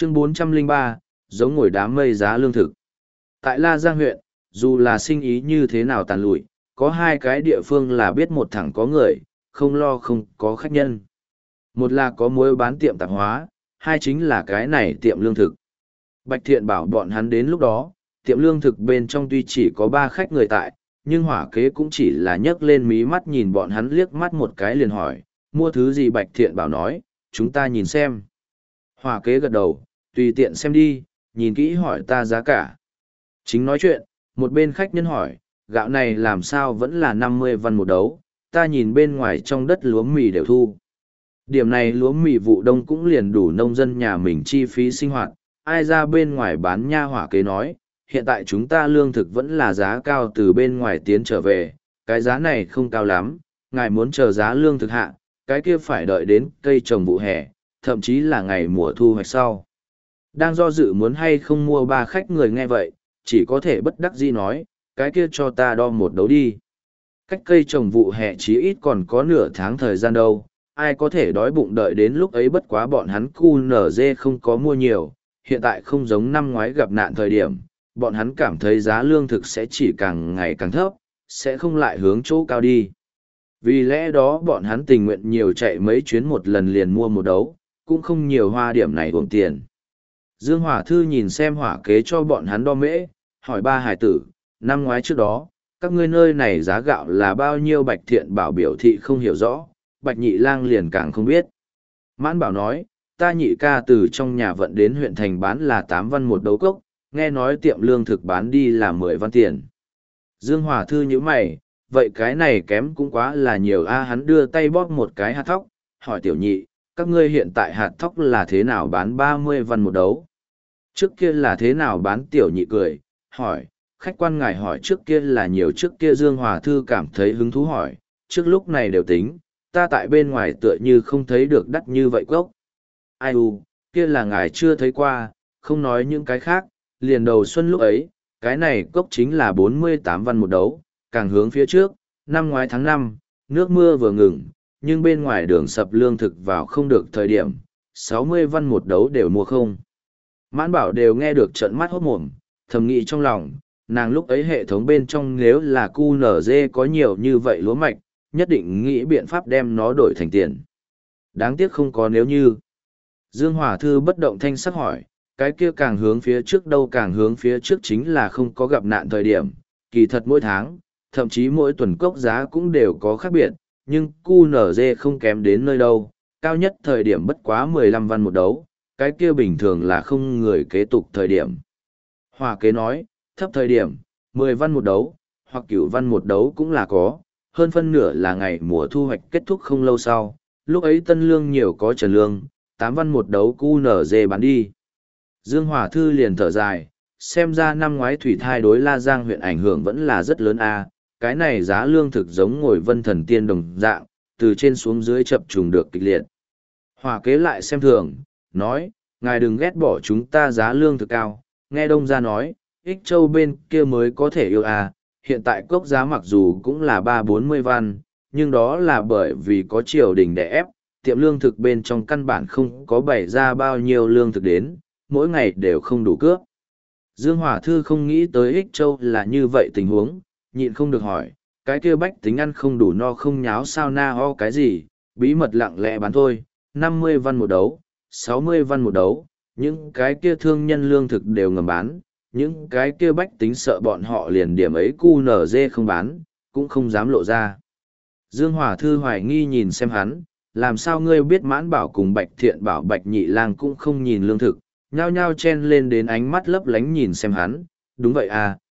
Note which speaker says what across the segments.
Speaker 1: Chương 403, giống ngồi đám mây giá lương thực. Tại La Giang huyện, dù là sinh ý như thế nào tàn lụi, có hai cái địa phương là biết một thẳng có người, không lo không có khách nhân. Một là có muối bán tiệm tạp hóa, hai chính là cái này tiệm lương thực. Bạch Thiện bảo bọn hắn đến lúc đó, tiệm lương thực bên trong tuy chỉ có 3 khách người tại, nhưng hỏa kế cũng chỉ là nhấc lên mí mắt nhìn bọn hắn liếc mắt một cái liền hỏi, mua thứ gì Bạch Thiện bảo nói, chúng ta nhìn xem. Hỏa kế gật đầu, tùy tiện xem đi, nhìn kỹ hỏi ta giá cả. Chính nói chuyện, một bên khách nhân hỏi, gạo này làm sao vẫn là 50 văn một đấu, ta nhìn bên ngoài trong đất lúa mì đều thu. Điểm này lúa mì vụ đông cũng liền đủ nông dân nhà mình chi phí sinh hoạt, ai ra bên ngoài bán nha. Hỏa kế nói, hiện tại chúng ta lương thực vẫn là giá cao từ bên ngoài tiến trở về, cái giá này không cao lắm, ngài muốn chờ giá lương thực hạ, cái kia phải đợi đến cây trồng vụ hè, thậm chí là ngày mùa thu hoạch sau. Đang do dự muốn hay không mua 3 khách người nghe vậy, chỉ có thể bất đắc dĩ nói, cái kia cho ta đo một đấu đi. Cách cây trồng vụ hè chí ít còn có nửa tháng thời gian đâu, ai có thể đói bụng đợi đến lúc ấy. Bất quá bọn hắn QNZ không có mua nhiều, hiện tại không giống năm ngoái gặp nạn thời điểm, bọn hắn cảm thấy giá lương thực sẽ chỉ càng ngày càng thấp, sẽ không lại hướng chỗ cao đi. Vì lẽ đó bọn hắn tình nguyện nhiều chạy mấy chuyến một lần liền mua một đấu, cũng không nhiều hoa điểm này uổng tiền. Dương Hỏa Thư nhìn xem hỏa kế cho bọn hắn đo mễ, hỏi 3 hải tử, năm ngoái trước đó, các ngươi nơi này giá gạo là bao nhiêu? Bạch Thiện bảo biểu thị không hiểu rõ, Bạch Nhị Lang liền càng không biết. Mãn Bảo nói, ta nhị ca từ trong nhà vận đến huyện thành bán là 8 văn một đấu cốc, nghe nói tiệm lương thực bán đi là 10 văn tiền. Dương Hỏa Thư nhíu mày, vậy cái này kém cũng quá là nhiều a. Hắn đưa tay bóp một cái hạt thóc, hỏi tiểu nhị, các ngươi hiện tại hạt thóc là thế nào bán 30 văn một đấu? Trước kia là thế nào bán? Tiểu nhị cười, hỏi, khách quan ngài hỏi trước kia là nhiều trước kia. Dương Hòa Thư cảm thấy hứng thú hỏi, trước lúc này đều tính, ta tại bên ngoài tựa như không thấy được đắt như vậy cốc. Ai u, kia là ngài chưa thấy qua, không nói những cái khác, liền đầu xuân lúc ấy, cái này cốc chính là 48 văn một đấu, càng hướng phía trước, năm ngoái tháng 5, nước mưa vừa ngừng, nhưng bên ngoài đường sập lương thực vào không được thời điểm, 60 văn một đấu đều mua không. Mãn Bảo đều nghe được trợn mắt hốt mồm, thầm nghĩ trong lòng, nàng lúc ấy hệ thống bên trong nếu là QNZ có nhiều như vậy lúa mạch, nhất định nghĩ biện pháp đem nó đổi thành tiền. Đáng tiếc không có nếu như. Dương Hỏa Thư bất động thanh sắc hỏi, cái kia càng hướng phía trước đâu? Càng hướng phía trước chính là không có gặp nạn thời điểm, kỳ thật mỗi tháng, thậm chí mỗi tuần cốc giá cũng đều có khác biệt, nhưng QNZ không kém đến nơi đâu, cao nhất thời điểm bất quá 15 văn một đấu, cái kia bình thường là không người kế tục thời điểm. Hỏa kế nói, thấp thời điểm, 10 văn một đấu, hoặc 9 văn một đấu cũng là có, hơn phân nửa là ngày mùa thu hoạch kết thúc không lâu sau, lúc ấy tân lương nhiều có trần lương, 8 văn một đấu QNZ bán đi. Dương Hỏa Thư liền thở dài, xem ra năm ngoái thủy thai đối La Giang huyện ảnh hưởng vẫn là rất lớn a. Cái này giá lương thực giống ngồi vân thần tiên đồng dạng, từ trên xuống dưới chập trùng được kịch liệt. Hỏa kế lại xem thường, nói, ngài đừng ghét bỏ chúng ta giá lương thực cao, nghe đông gia nói, Ích Châu bên kia mới có thể yêu a. Hiện tại cốc giá mặc dù cũng là 30-40 văn, nhưng đó là bởi vì có triều đình đè ép, tiệm lương thực bên trong căn bản không có bày ra bao nhiêu lương thực đến, mỗi ngày đều không đủ cướp. Dương Hỏa Thư không nghĩ tới Ích Châu là như vậy tình huống, nhịn không được hỏi, cái kia bách tính ăn không đủ no không nháo sao na ho cái gì, bí mật lặng lẽ bán thôi, 50 văn một đấu, 60 văn một đấu, những cái kia thương nhân lương thực đều ngầm bán, những cái kia bách tính sợ bọn họ liền điểm ấy QNZ không bán, cũng không dám lộ ra. Dương Hỏa Thư hoài nghi nhìn xem hắn, làm sao ngươi biết? Mãn Bảo cùng Bạch Thiện bảo Bạch Nhị Lang cũng không nhìn lương thực, nhao nhao chen lên đến ánh mắt lấp lánh nhìn xem hắn, đúng vậy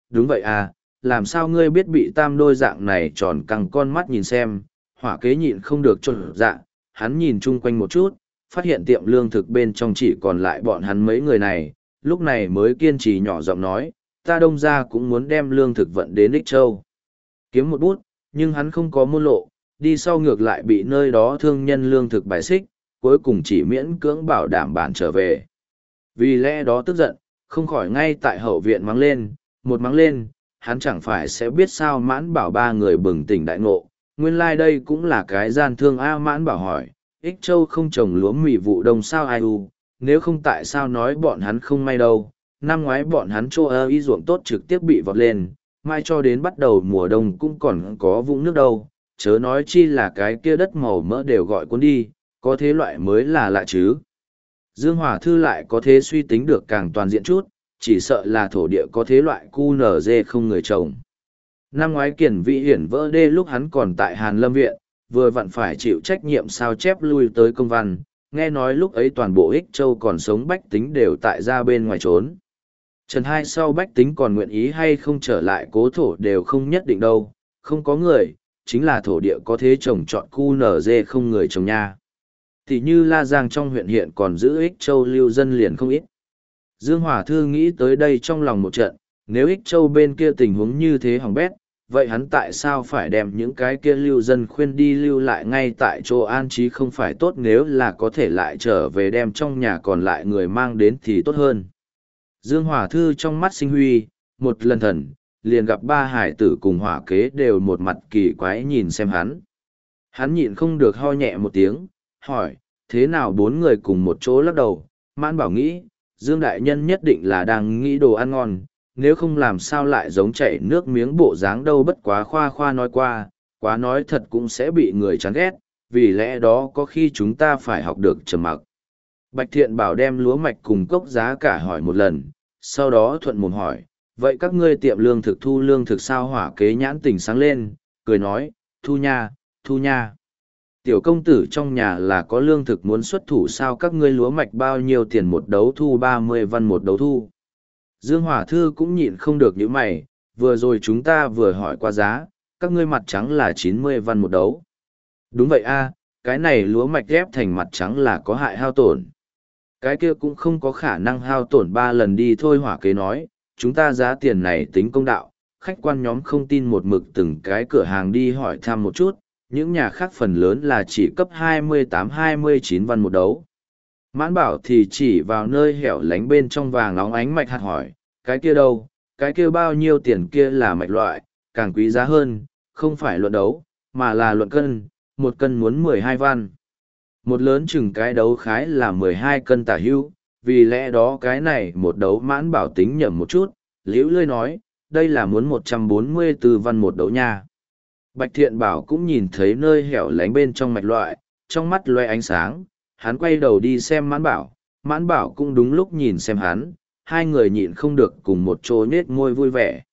Speaker 1: à, làm sao ngươi biết? Bị tam đôi dạng này tròn căng con mắt nhìn xem. Hỏa kế nhịn không được trộn dạ, hắn nhìn chung quanh một chút, phát hiện tiệm lương thực bên trong chỉ còn lại bọn hắn mấy người này, lúc này mới kiên trì nhỏ giọng nói, ta đông ra cũng muốn đem lương thực vận đến Ích Châu. Kiếm một bút, nhưng hắn không có môn lộ, đi sau ngược lại bị nơi đó thương nhân lương thực bài xích, cuối cùng chỉ miễn cưỡng bảo đảm bản trở về. Vì lẽ đó tức giận, không khỏi ngay tại hậu viện mắng lên, một mắng lên, hắn chẳng phải sẽ biết sao. Mãn Bảo 3 người bừng tỉnh đại ngộ, nguyên lai đây cũng là cái gian thương. A. Mãn Bảo hỏi, Ích Châu không trồng lúa mì vụ đông sao? Ai u, nếu không tại sao nói bọn hắn không may đâu. Năm ngoái bọn hắn chỗ ơ y ruộng tốt trực tiếp bị vọt lên, mai cho đến bắt đầu mùa đông cũng còn có vũng nước đâu, chớ nói chi là cái kia đất màu mỡ đều gọi cuốn đi, có thế loại mới là lạ chứ. Dương Hòa Thư lại có thế suy tính được càng toàn diện chút, chỉ sợ là thổ địa có thế loại cu nở dê không người trồng. Năm ngoái Kiền Vĩ Hiển vỡ đê lúc hắn còn tại Hàn Lâm Viện, vừa vặn phải chịu trách nhiệm sao chép lui tới công văn, nghe nói lúc ấy toàn bộ Ích Châu còn sống bách tính đều tại ra bên ngoài trốn. Trần Hai sau bách tính còn nguyện ý hay không trở lại cố thổ đều không nhất định đâu, không có người, chính là thổ địa có thế trồng trọt cu nở dê không người trồng nha. Thì như La Giang trong huyện hiện còn giữ Ích Châu lưu dân liền không ít. Dương Hòa Thư nghĩ tới đây trong lòng một trận, nếu Ích Châu bên kia tình huống như thế hỏng bét, vậy hắn tại sao phải đem những cái kia lưu dân khuyên đi lưu lại ngay tại chỗ an trí không phải tốt, nếu là có thể lại trở về đem trong nhà còn lại người mang đến thì tốt hơn. Dương Hòa Thư trong mắt sinh huy, một lần thần, liền gặp ba hải tử cùng hỏa kế đều một mặt kỳ quái nhìn xem hắn. Hắn nhịn không được ho nhẹ một tiếng, hỏi, thế nào bốn người cùng một chỗ lắc đầu, Mãn Bảo nghĩ, Dương Đại Nhân nhất định là đang nghĩ đồ ăn ngon, nếu không làm sao lại giống chảy nước miếng bộ dáng đâu, bất quá khoa khoa nói qua, quá nói thật cũng sẽ bị người chán ghét, vì lẽ đó có khi chúng ta phải học được trầm mặc. Bạch Thiện Bảo đem lúa mạch cùng cốc giá cả hỏi một lần, sau đó thuận mồm hỏi, vậy các ngươi tiệm lương thực thu lương thực sao? Hỏa kế nhãn tỉnh sáng lên, cười nói, thu nha, thu nha. Tiểu công tử trong nhà là có lương thực muốn xuất thủ sao? Các ngươi lúa mạch bao nhiêu tiền một đấu thu? 30 văn một đấu thu. Dương Hòa Thư cũng nhịn không được những mày, vừa rồi chúng ta vừa hỏi qua giá, các ngươi mặt trắng là 90 văn một đấu. Đúng vậy a, cái này lúa mạch ghép thành mặt trắng là có hại hao tổn. Cái kia cũng không có khả năng hao tổn 3 lần đi thôi. Hỏa kế nói, chúng ta giá tiền này tính công đạo, khách quan nhóm không tin một mực từng cái cửa hàng đi hỏi thăm một chút, những nhà khác phần lớn là chỉ cấp 28-29 văn một đấu. Mãn Bảo thì chỉ vào nơi hẻo lánh bên trong vàng óng ánh mạch hạt hỏi, cái kia đâu, cái kia bao nhiêu tiền? Kia là mạch loại, càng quý giá hơn, không phải luận đấu, mà là luận cân, một cân muốn 12 văn. Một lớn chừng cái đấu khái là 12 cân tả hữu, vì lẽ đó cái này một đấu. Mãn Bảo tính nhẩm một chút, liễu lươi nói, đây là muốn 144 văn một đấu nha. Bạch Thiện Bảo cũng nhìn thấy nơi hẻo lánh bên trong mạch loại, trong mắt loe ánh sáng, hắn quay đầu đi xem Mãn Bảo cũng đúng lúc nhìn xem hắn, hai người nhịn không được cùng một chỗ nết môi vui vẻ.